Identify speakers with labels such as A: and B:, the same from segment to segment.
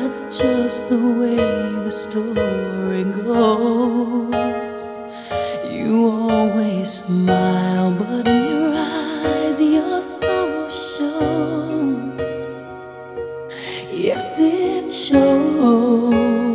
A: that's just the way the story goes. You always smile, but in your eyes your sorrow shows. Yes, it shows.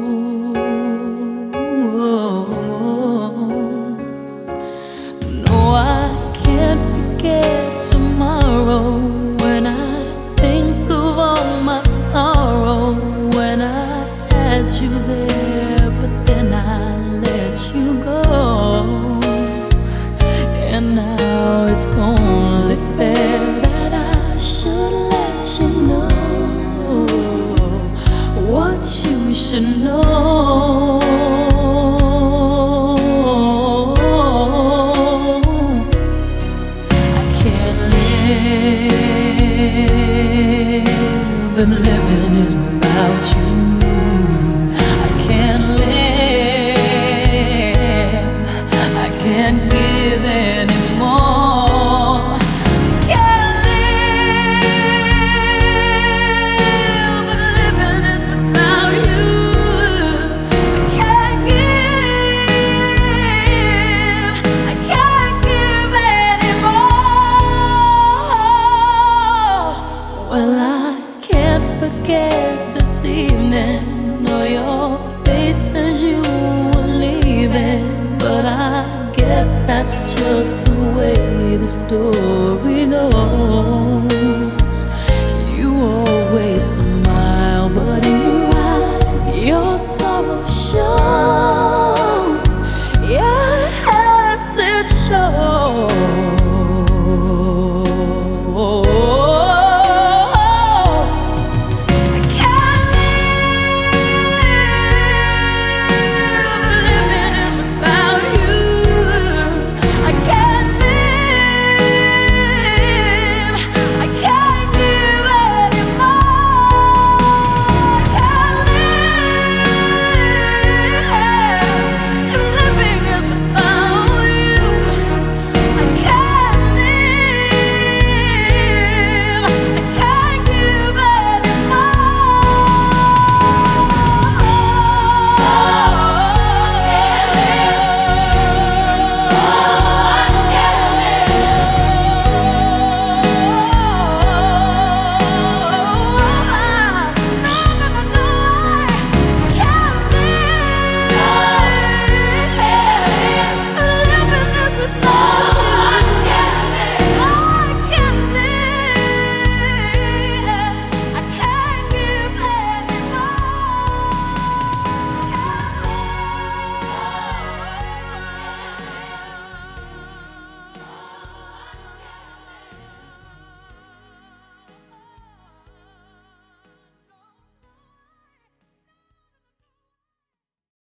A: No, I can't forget tomorrow when I think of all my sorrow. When I had you there, but then I let you go. And now it's only fair that I should let you know what you should know. I can't live, and living is without you. I can't live, I can't give anymore. Can't live, but living is without you. I can't give, I can't give anymore. Well, I can't forget this evening or your face as you were leaving, but I guess that's just the way the story goes.